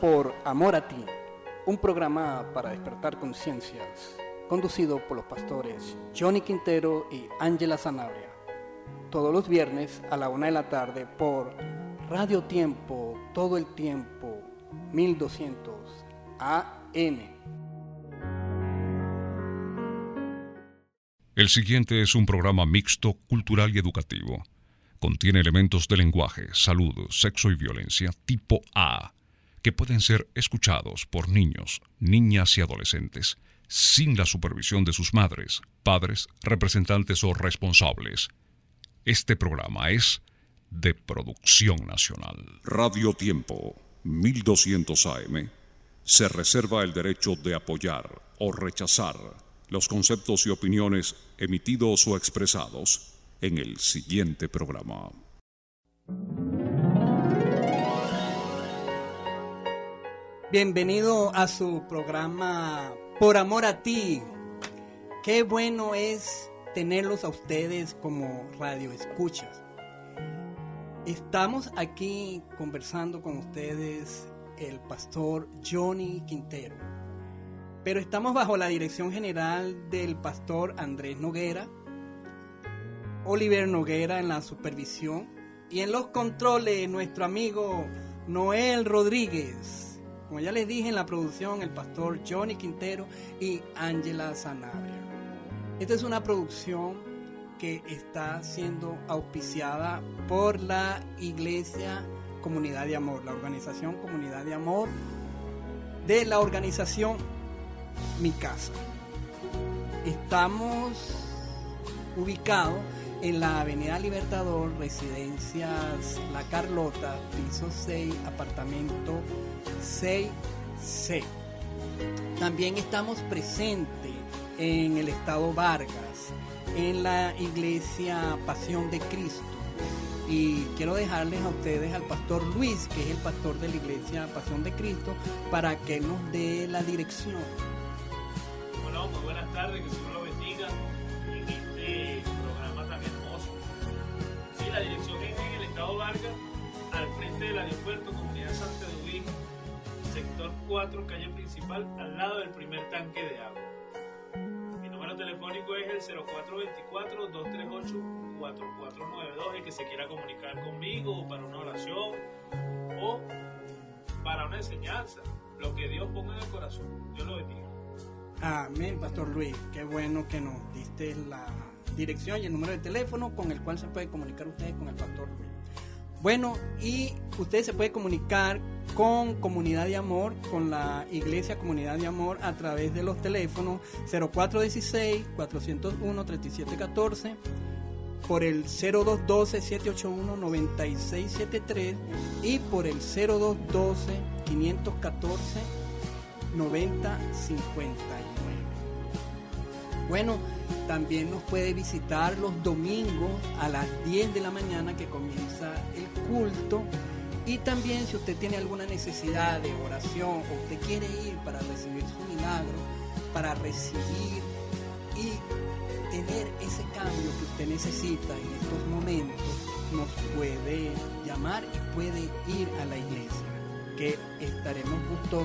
por Amor a Ti, un programa para despertar conciencias, conducido por los pastores Johnny Quintero y Ángela Sanabria, todos los viernes a la 1 de la tarde por Radio Tiempo, todo el tiempo, 1200 AM. El siguiente es un programa mixto, cultural y educativo. Contiene elementos de lenguaje, salud, sexo y violencia tipo A, que pueden ser escuchados por niños, niñas y adolescentes, sin la supervisión de sus madres, padres, representantes o responsables. Este programa es de producción nacional. Radio Tiempo, 1200 AM, se reserva el derecho de apoyar o rechazar los conceptos y opiniones emitidos o expresados en el siguiente programa. Bienvenido a su programa Por Amor a Ti. Qué bueno es tenerlos a ustedes como radioescuchas. Estamos aquí conversando con ustedes el pastor Johnny Quintero, pero estamos bajo la dirección general del pastor Andrés Noguera, Oliver Noguera en la supervisión y en los controles nuestro amigo Noel Rodríguez. Como ya les dije, en la producción el pastor Johnny Quintero y Ángela Sanabria. Esta es una producción que está siendo auspiciada por la Iglesia Comunidad de Amor, la organización Comunidad de Amor de la organización Mi Casa. Estamos ubicados en la Avenida Libertador, Residencias La Carlota, piso 6, apartamento 6C. También estamos presentes en el estado Vargas, en la Iglesia Pasión de Cristo. Y quiero dejarles a ustedes al pastor Luis, que es el pastor de la Iglesia Pasión de Cristo, para que nos dé la dirección. Bueno, muy buenas tardes, que el Señor lo bendiga en este programa tan hermoso. Sí, la dirección es en el estado Vargas, al frente del aeropuerto, Comunidad Santa Edwin, sector 4, calle principal, al lado del primer tanque de agua. Mi número telefónico es el 0424-238-4492, el que se quiera comunicar conmigo para una oración o para una enseñanza, lo que Dios ponga en el corazón. Dios lo bendiga. Amén, pastor Luis. Qué bueno que nos diste la dirección y el número de teléfono con el cual se puede comunicar ustedes con el pastor Luis. Bueno, y ustedes se pueden comunicar con Comunidad de Amor, con la Iglesia Comunidad de Amor, a través de los teléfonos 0416-401-3714, por el 0212-781-9673 y por el 0212-514-9059. Bueno, también nos puede visitar los domingos a las 10 de la mañana que comienza el culto. Y también si usted tiene alguna necesidad de oración o usted quiere ir para recibir su milagro, para recibir y tener ese cambio que usted necesita en estos momentos, nos puede llamar y puede ir a la iglesia, que estaremos gustosos